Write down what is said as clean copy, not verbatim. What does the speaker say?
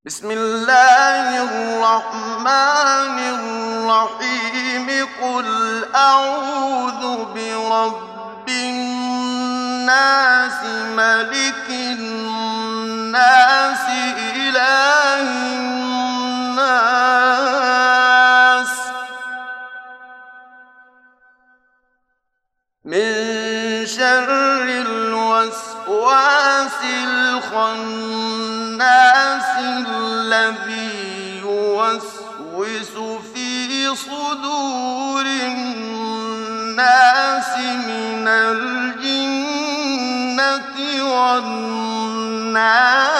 بسم الله الرحمن الرحيم قل أعوذ برب الناس ملك الناس إله الناس من شر الوسواس الخناس الذي يوسوس في صدور الناس من الجنة والناس